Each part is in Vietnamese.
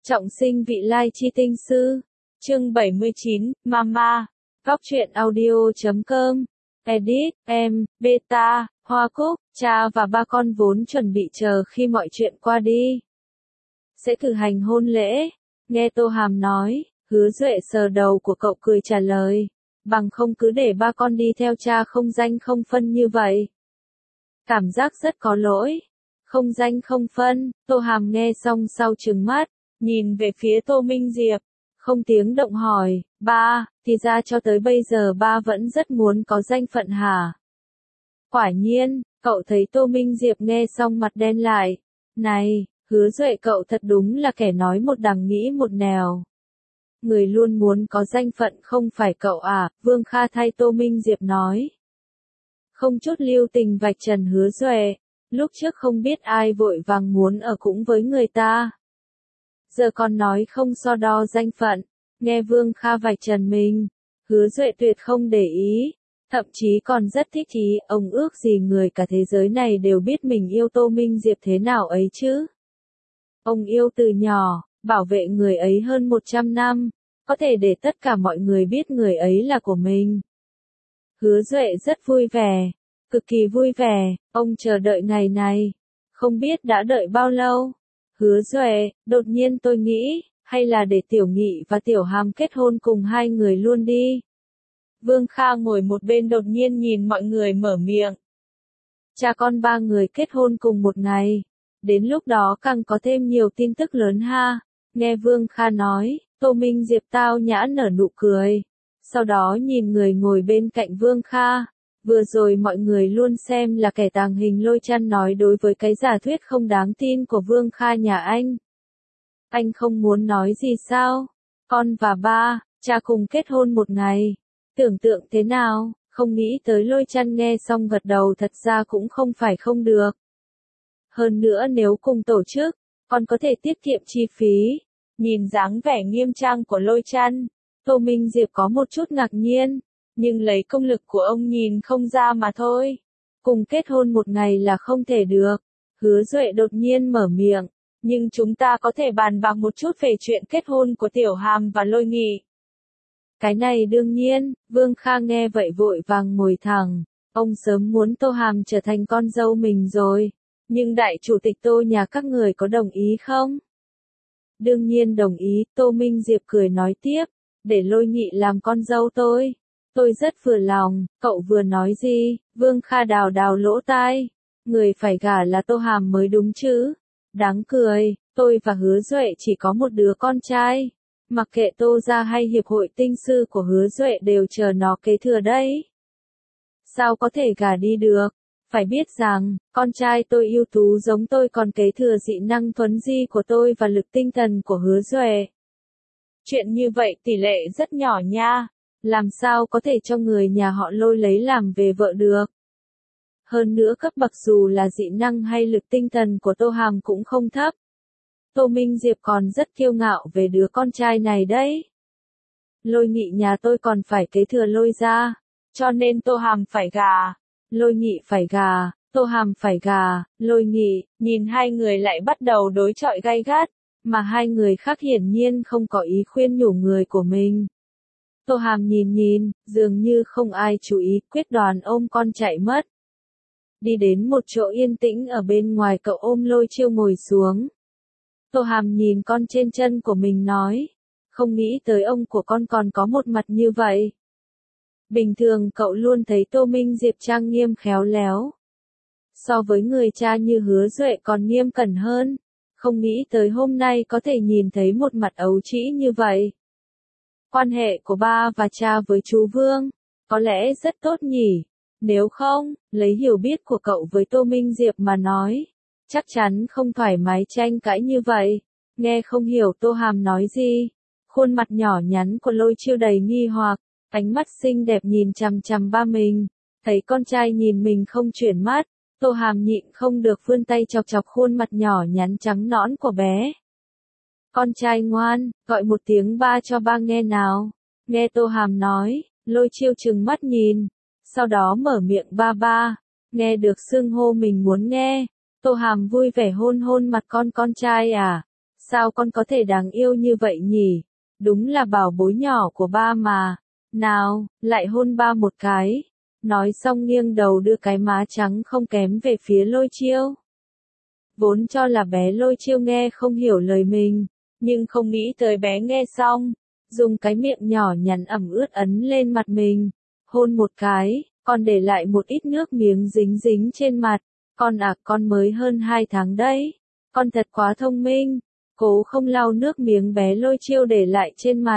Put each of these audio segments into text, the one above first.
Trọng sinh vị lai chi tinh sư. Chương 79, Mama. Góc truyện audio.com. Edit, em, Beta, Hoa Cúc, cha và ba con vốn chuẩn bị chờ khi mọi chuyện qua đi. Sẽ cử hành hôn lễ. Nghe Tô Hàm nói, Hứa Duệ sờ đầu của cậu cười trả lời. Bằng không cứ để ba con đi theo cha không danh không phân như vậy. Cảm giác rất có lỗi. Không danh không phân, Tô Hàm nghe xong sau trừng mắt, nhìn về phía Tô Minh Diệp, không tiếng động hỏi, ba, thì ra cho tới bây giờ ba vẫn rất muốn có danh phận hả? Quả nhiên, cậu thấy Tô Minh Diệp nghe xong mặt đen lại, này, Hứa Duệ cậu thật đúng là kẻ nói một đằng nghĩ một nẻo. Người luôn muốn có danh phận không phải cậu à, Vương Kha thay Tô Minh Diệp nói. Không chút lưu tình vạch trần Hứa Duệ, lúc trước không biết ai vội vàng muốn ở cũng với người ta. Giờ còn nói không so đo danh phận, nghe Vương Kha vạch trần mình, Hứa Duệ tuyệt không để ý, thậm chí còn rất thích ý, ông ước gì người cả thế giới này đều biết mình yêu Tô Minh Diệp thế nào ấy chứ. Ông yêu từ nhỏ, bảo vệ người ấy hơn 100 năm, có thể để tất cả mọi người biết người ấy là của mình. Hứa Duệ rất vui vẻ, cực kỳ vui vẻ, ông chờ đợi ngày này, không biết đã đợi bao lâu. Hứa Duệ, đột nhiên tôi nghĩ, hay là để Tiểu Nghị và Tiểu Hàm kết hôn cùng hai người luôn đi. Vương Kha ngồi một bên đột nhiên nhìn mọi người mở miệng. Cha con ba người kết hôn cùng một ngày, đến lúc đó càng có thêm nhiều tin tức lớn ha. Nghe Vương Kha nói, Tô Minh Diệp tao nhã nở nụ cười, sau đó nhìn người ngồi bên cạnh Vương Kha. Vừa rồi mọi người luôn xem là kẻ tàng hình Lôi Chăn nói đối với cái giả thuyết không đáng tin của Vương Kha nhà anh. Anh không muốn nói gì sao? Con và ba, cha cùng kết hôn một ngày. Tưởng tượng thế nào? Không nghĩ tới Lôi Chăn nghe xong gật đầu, thật ra cũng không phải không được. Hơn nữa nếu cùng tổ chức, con có thể tiết kiệm chi phí. Nhìn dáng vẻ nghiêm trang của Lôi Chăn, Tô Minh Diệp có một chút ngạc nhiên. Nhưng lấy công lực của ông nhìn không ra mà thôi. Cùng kết hôn một ngày là không thể được. Hứa Duệ đột nhiên mở miệng. Nhưng chúng ta có thể bàn bạc một chút về chuyện kết hôn của Tiểu Hàm và Lôi Nghị. Cái này đương nhiên, Vương Kha nghe vậy vội vàng ngồi thẳng. Ông sớm muốn Tô Hàm trở thành con dâu mình rồi. Nhưng đại chủ tịch Tô nhà các người có đồng ý không? Đương nhiên đồng ý, Tô Minh Diệp cười nói tiếp. Để Lôi Nghị làm con dâu tôi. Tôi rất vừa lòng, cậu vừa nói gì? Vương Kha đào đào lỗ tai. Người phải gả là Tô Hàm mới đúng chứ? Đáng cười, tôi và Hứa Duệ chỉ có một đứa con trai. Mặc kệ Tô gia hay hiệp hội tinh sư của Hứa Duệ đều chờ nó kế thừa đấy. Sao có thể gả đi được? Phải biết rằng, con trai tôi ưu tú giống tôi còn kế thừa dị năng thuấn di của tôi và lực tinh thần của Hứa Duệ. Chuyện như vậy tỷ lệ rất nhỏ nha. Làm sao có thể cho người nhà họ Lôi lấy làm về vợ được. Hơn nữa cấp bậc dù là dị năng hay lực tinh thần của Tô Hàm cũng không thấp. Tô Minh Diệp còn rất kiêu ngạo về đứa con trai này đấy. Lôi Nghị nhà tôi còn phải kế thừa Lôi gia, cho nên Tô Hàm phải gả. Lôi Nghị phải gả, Tô Hàm phải gả, Lôi Nghị, nhìn hai người lại bắt đầu đối chọi gay gắt, mà hai người khác hiển nhiên không có ý khuyên nhủ người của mình. Tô Hàm nhìn, dường như không ai chú ý, quyết đoán ôm con chạy mất. Đi đến một chỗ yên tĩnh ở bên ngoài, cậu ôm Lôi Chiêu ngồi xuống. Tô Hàm nhìn con trên chân của mình nói, không nghĩ tới ông của con còn có một mặt như vậy. Bình thường cậu luôn thấy Tô Minh Diệp trang nghiêm khéo léo. So với người cha như Hứa Duệ còn nghiêm cẩn hơn, không nghĩ tới hôm nay có thể nhìn thấy một mặt ấu trĩ như vậy. Quan hệ của ba và cha với chú Vương, có lẽ rất tốt nhỉ, nếu không, lấy hiểu biết của cậu với Tô Minh Diệp mà nói, chắc chắn không thoải mái tranh cãi như vậy. Nghe không hiểu Tô Hàm nói gì, khuôn mặt nhỏ nhắn của Lôi Chiêu đầy nghi hoặc, ánh mắt xinh đẹp nhìn chằm chằm ba mình, thấy con trai nhìn mình không chuyển mắt, Tô Hàm nhịn không được vươn tay chọc chọc khuôn mặt nhỏ nhắn trắng nõn của bé. Con trai ngoan, gọi một tiếng ba cho ba nghe nào. Nghe Tô Hàm nói, Lôi Chiêu trừng mắt nhìn, sau đó mở miệng ba ba. Nghe được xưng hô mình muốn nghe, Tô Hàm vui vẻ hôn hôn mặt con trai à. Sao con có thể đáng yêu như vậy nhỉ? Đúng là bảo bối nhỏ của ba mà. Nào, lại hôn ba một cái. Nói xong nghiêng đầu đưa cái má trắng không kém về phía Lôi Chiêu. Vốn cho là bé Lôi Chiêu nghe không hiểu lời mình, nhưng không nghĩ tới bé nghe xong, dùng cái miệng nhỏ nhắn ẩm ướt ấn lên mặt mình, hôn một cái, còn để lại một ít nước miếng dính dính trên mặt. Con à, con mới hơn 2 tháng đấy, con thật quá thông minh. Cố không lau nước miếng bé Lôi Chiêu để lại trên mặt.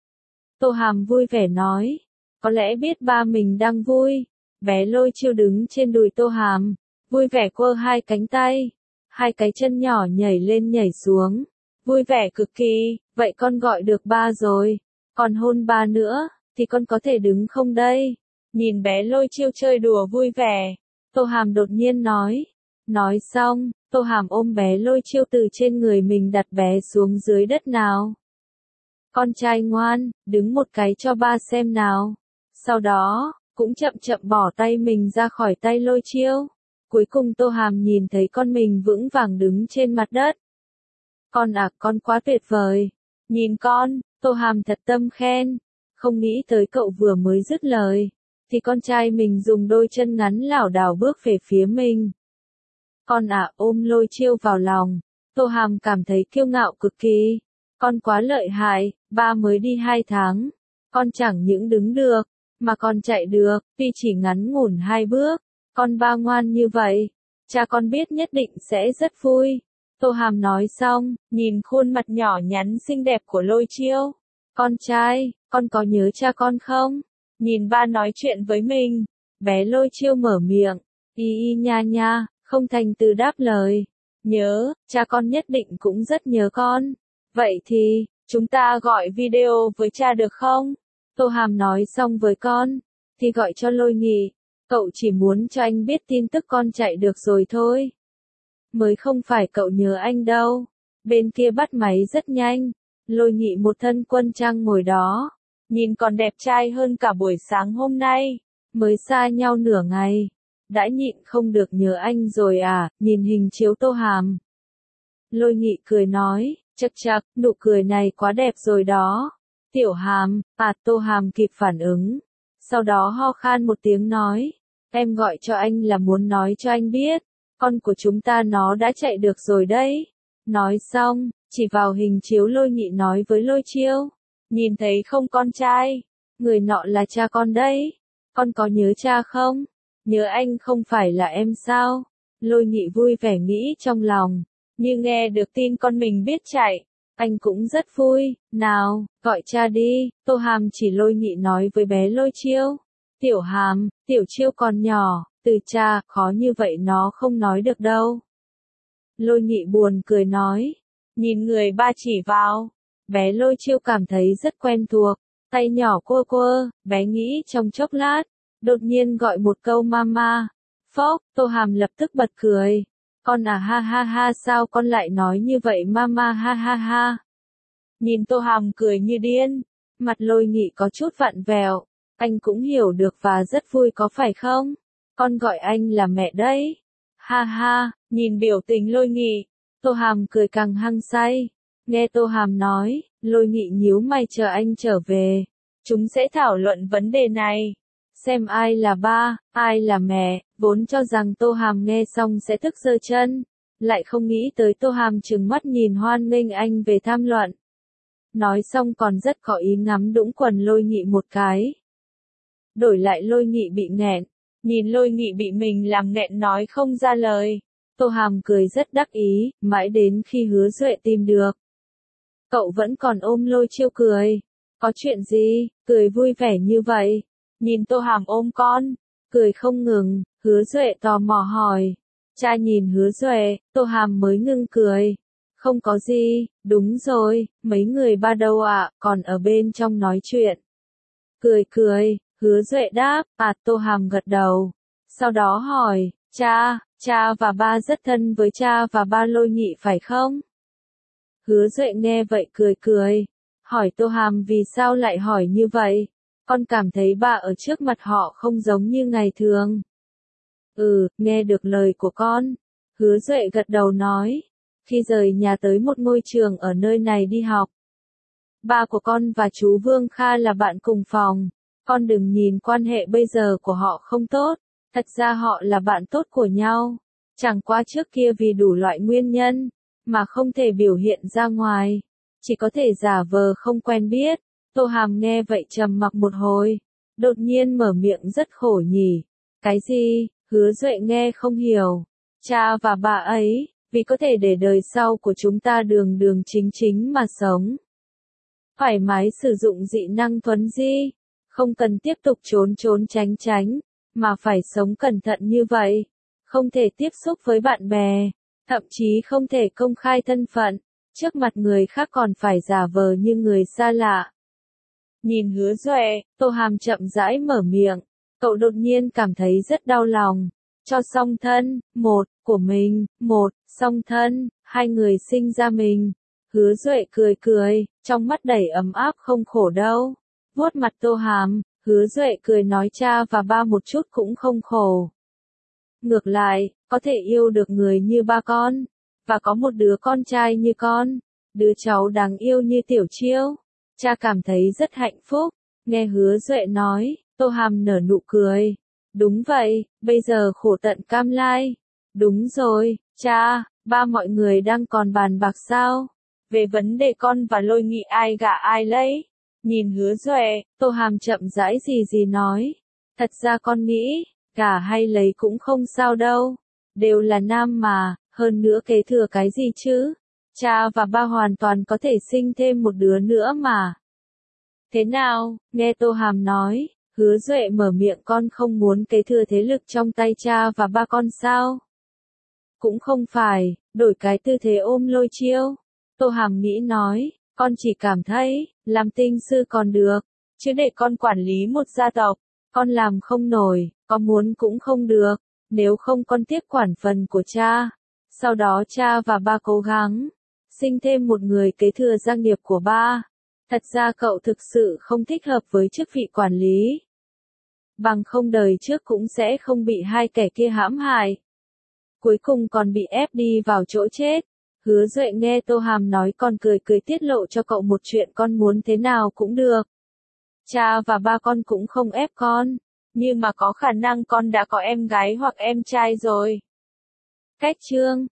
Tô Hàm vui vẻ nói, có lẽ biết ba mình đang vui. Bé Lôi Chiêu đứng trên đùi Tô Hàm, vui vẻ quơ hai cánh tay, hai cái chân nhỏ nhảy lên nhảy xuống, vui vẻ cực kỳ. Vậy con gọi được ba rồi, còn hôn ba nữa, thì con có thể đứng không đây? Nhìn bé Lôi Chiêu chơi đùa vui vẻ, Tô Hàm đột nhiên nói. Nói xong, Tô Hàm ôm bé Lôi Chiêu từ trên người mình đặt bé xuống dưới đất nào. Con trai ngoan, đứng một cái cho ba xem nào. Sau đó, cũng chậm chậm bỏ tay mình ra khỏi tay Lôi Chiêu. Cuối cùng Tô Hàm nhìn thấy con mình vững vàng đứng trên mặt đất. Con à, con quá tuyệt vời. Nhìn con, Tô Hàm thật tâm khen. Không nghĩ tới cậu vừa mới dứt lời, thì con trai mình dùng đôi chân ngắn lảo đảo bước về phía mình. Con à, ôm Lôi Chiêu vào lòng. Tô Hàm cảm thấy kiêu ngạo cực kỳ. Con quá lợi hại, ba mới đi 2 tháng. Con chẳng những đứng được, mà còn chạy được, tuy chỉ ngắn ngủn 2 bước. Con ba ngoan như vậy, cha con biết nhất định sẽ rất vui. Tô Hàm nói xong, nhìn khuôn mặt nhỏ nhắn xinh đẹp của Lôi Chiêu. Con trai, con có nhớ cha con không? Nhìn ba nói chuyện với mình. Bé Lôi Chiêu mở miệng, y nha nha, không thành từ đáp lời. Nhớ, cha con nhất định cũng rất nhớ con. Vậy thì, chúng ta gọi video với cha được không? Tô Hàm nói xong với con, thì gọi cho Lôi Nghị. Cậu chỉ muốn cho anh biết tin tức con chạy được rồi thôi. Mới không phải cậu nhớ anh đâu. Bên kia bắt máy rất nhanh. Lôi Nghị một thân quân trang ngồi đó, nhìn còn đẹp trai hơn cả buổi sáng hôm nay. Mới xa nhau nửa ngày, đã nhịn không được nhớ anh rồi à? Nhìn hình chiếu Tô Hàm, Lôi Nghị cười nói, chậc chậc, nụ cười này quá đẹp rồi đó. Tiểu Hàm, à? Tô Hàm kịp phản ứng, sau đó ho khan một tiếng nói, em gọi cho anh là muốn nói cho anh biết, con của chúng ta nó đã chạy được rồi đấy. Nói xong, chỉ vào hình chiếu Lôi Nghị nói với Lôi Chiêu, nhìn thấy không con trai, người nọ là cha con đấy. Con có nhớ cha không? Nhớ anh không phải là em sao? Lôi Nghị vui vẻ nghĩ trong lòng, như nghe được tin con mình biết chạy, anh cũng rất vui. Nào, gọi cha đi. Tô Hàm chỉ Lôi Nghị nói với bé Lôi Chiêu. Tiểu Hàm, Tiểu Chiêu còn nhỏ, từ cha, khó như vậy nó không nói được đâu. Lôi Nghị buồn cười nói, nhìn người ba chỉ vào, bé Lôi Chiêu cảm thấy rất quen thuộc, tay nhỏ quơ quơ, bé nghĩ trong chốc lát, đột nhiên gọi một câu mama. Phốc, Tô Hàm lập tức bật cười. Con à, ha ha ha, sao con lại nói như vậy mama, ha ha ha. Nhìn Tô Hàm cười như điên, mặt Lôi Nghị có chút vặn vẹo, anh cũng hiểu được và rất vui có phải không? Con gọi anh là mẹ đấy. Ha ha, nhìn biểu tình Lôi Nghị, Tô Hàm cười càng hăng say. Nghe Tô Hàm nói, Lôi Nghị nhíu mày chờ anh trở về. Chúng sẽ thảo luận vấn đề này. Xem ai là ba, ai là mẹ, vốn cho rằng Tô Hàm nghe xong sẽ tức giơ chân. Lại không nghĩ tới Tô Hàm trừng mắt nhìn hoan nghênh anh về tham luận. Nói xong còn rất có ý ngắm đũng quần Lôi Nghị một cái. Đổi lại Lôi Nghị bị nghẹn. Nhìn Lôi Nghị bị mình làm nghẹn nói không ra lời. Tô Hàm cười rất đắc ý, mãi đến khi Hứa Duệ tìm được. Cậu vẫn còn ôm Lôi Chiêu cười. Có chuyện gì, cười vui vẻ như vậy? Nhìn Tô Hàm ôm con, cười không ngừng, Hứa Duệ tò mò hỏi. Cha nhìn Hứa Duệ, Tô Hàm mới ngưng cười. Không có gì, đúng rồi, mấy người ba đâu ạ, còn ở bên trong nói chuyện. Cười cười, Hứa Duệ đáp, à? Tô Hàm gật đầu. Sau đó hỏi, cha và ba rất thân với cha và ba Lôi Nghị phải không? Hứa Duệ nghe vậy cười cười, hỏi Tô Hàm vì sao lại hỏi như vậy? Con cảm thấy ba ở trước mặt họ không giống như ngày thường. Nghe được lời của con. Hứa Duệ gật đầu nói. khi rời nhà tới một ngôi trường ở nơi này đi học. Ba của con và chú Vương Kha là bạn cùng phòng. Con đừng nhìn quan hệ bây giờ của họ không tốt, thật ra họ là bạn tốt của nhau. Chẳng qua trước kia vì đủ loại nguyên nhân, mà không thể biểu hiện ra ngoài. Chỉ có thể giả vờ không quen biết. Tô Hàm nghe vậy trầm mặc một hồi. Đột nhiên mở miệng rất khổ nhỉ. Cái gì? Hứa Duệ nghe không hiểu. Cha và bà ấy, vì có thể để đời sau của chúng ta đường đường chính chính mà sống. Thoải mái sử dụng dị năng thuấn di. Không cần tiếp tục trốn trốn tránh tránh, mà phải sống cẩn thận như vậy. Không thể tiếp xúc với bạn bè, thậm chí không thể công khai thân phận. Trước mặt người khác còn phải giả vờ như người xa lạ. Nhìn Hứa Duệ, Tô Hàm chậm rãi mở miệng. Cậu đột nhiên cảm thấy rất đau lòng. Cho song thân, một, của mình, một, song thân, hai người sinh ra mình. Hứa Duệ cười cười, trong mắt đầy ấm áp không khổ đâu. Vuốt mặt Tô Hàm, Hứa Duệ cười nói cha và ba một chút cũng không khổ. Ngược lại, có thể yêu được người như ba con, và có một đứa con trai như con, đứa cháu đáng yêu như Tiểu Chiêu. Cha cảm thấy rất hạnh phúc. Nghe Hứa Duệ nói, Tô Hàm nở nụ cười. Đúng vậy, bây giờ khổ tận cam lai. Đúng rồi, cha, ba mọi người đang còn bàn bạc sao? Về vấn đề con và Lôi Nghị ai gả ai lấy? Nhìn Hứa Duệ, Tô Hàm chậm rãi gì nói. Thật ra con nghĩ, gả hay lấy cũng không sao đâu. Đều là nam mà, hơn nữa kế thừa cái gì chứ? Cha và ba hoàn toàn có thể sinh thêm một đứa nữa mà. Thế nào, nghe Tô Hàm nói, Hứa Duệ mở miệng con không muốn kế thừa thế lực trong tay cha và ba con sao? Cũng không phải, đổi cái tư thế ôm Lôi Chiêu. Tô Hàm nghĩ nói, con chỉ cảm thấy, làm tinh sư còn được, chứ để con quản lý một gia tộc, con làm không nổi, có muốn cũng không được, nếu không con tiếp quản phần của cha. Sau đó cha và ba cố gắng, sinh thêm một người kế thừa gia nghiệp của ba. Thật ra cậu thực sự không thích hợp với chức vị quản lý. Bằng không đời trước cũng sẽ không bị hai kẻ kia hãm hại. Cuối cùng còn bị ép đi vào chỗ chết. Hứa Duệ nghe Tô Hàm nói còn cười cười tiết lộ cho cậu một chuyện con muốn thế nào cũng được. Cha và ba con cũng không ép con, nhưng mà có khả năng con đã có em gái hoặc em trai rồi. Cách chương